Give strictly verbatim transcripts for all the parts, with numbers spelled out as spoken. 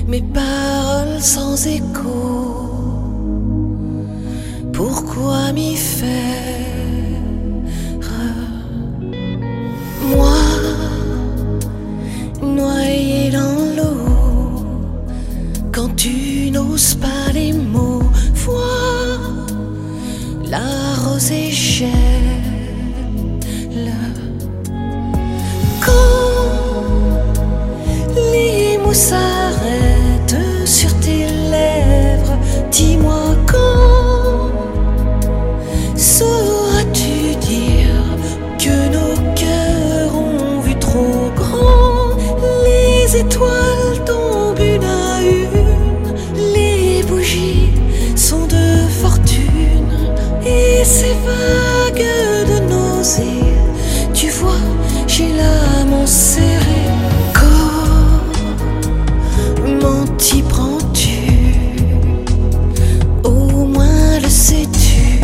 mes paroles sans écho. Pourquoi m'y faire? Moi, noyé dans l'eau, quand tu n'oses pas les mots, vois la rosée gèle. Quand les mots s'arrêtent sur tes lèvres, dis-moi quand sauras-tu dire que nos cœurs ont vu trop grand? Les étoiles tombent une à une, les bougies sont de fortune, et ces vagues de nausée, tu vois, j'ai l'âme serrée. Comment t'y prends-tu? Au moins le sais-tu?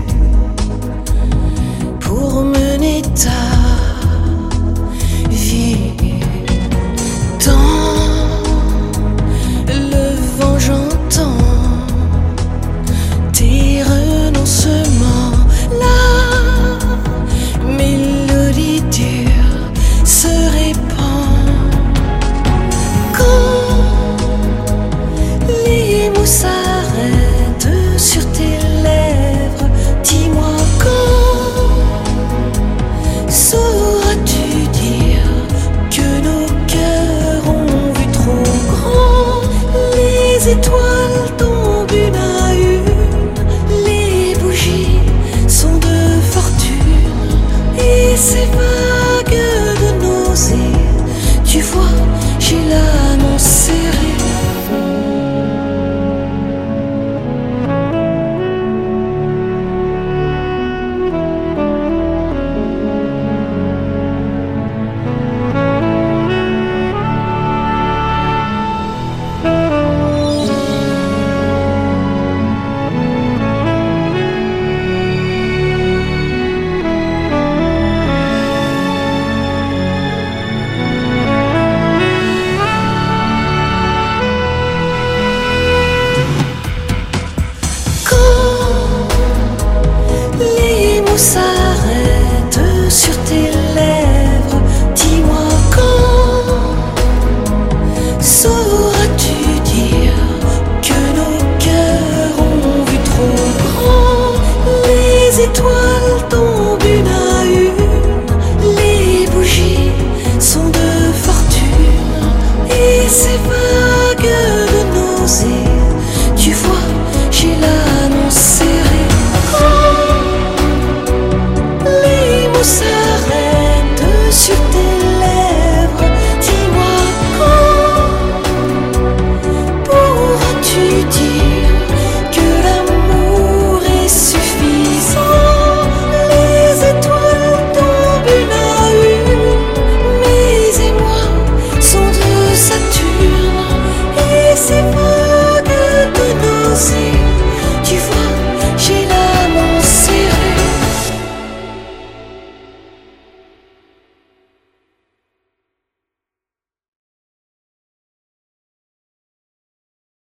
Pour mener ta vie dans le vent, j'entends tes renoncements. La mélodie dure se répand. Quand les mots s'arrêtent sur tes lèvres, dis-moi quand sauras-tu dire que nos cœurs ont vu trop grand? Les étoiles tombent une à une, les bougies sont de fortune, et ces vagues de nausée, tu vois, j'ai l'âme serrée. S'arrête sur tes lèvres, dis-moi quand sauras-tu dire que nos cœurs ont vu trop grand? Les étoiles tombent une à une, les bougies sont de fortune, et ces vagues de nausée, tu vois, j'ai l'âme serrée. Say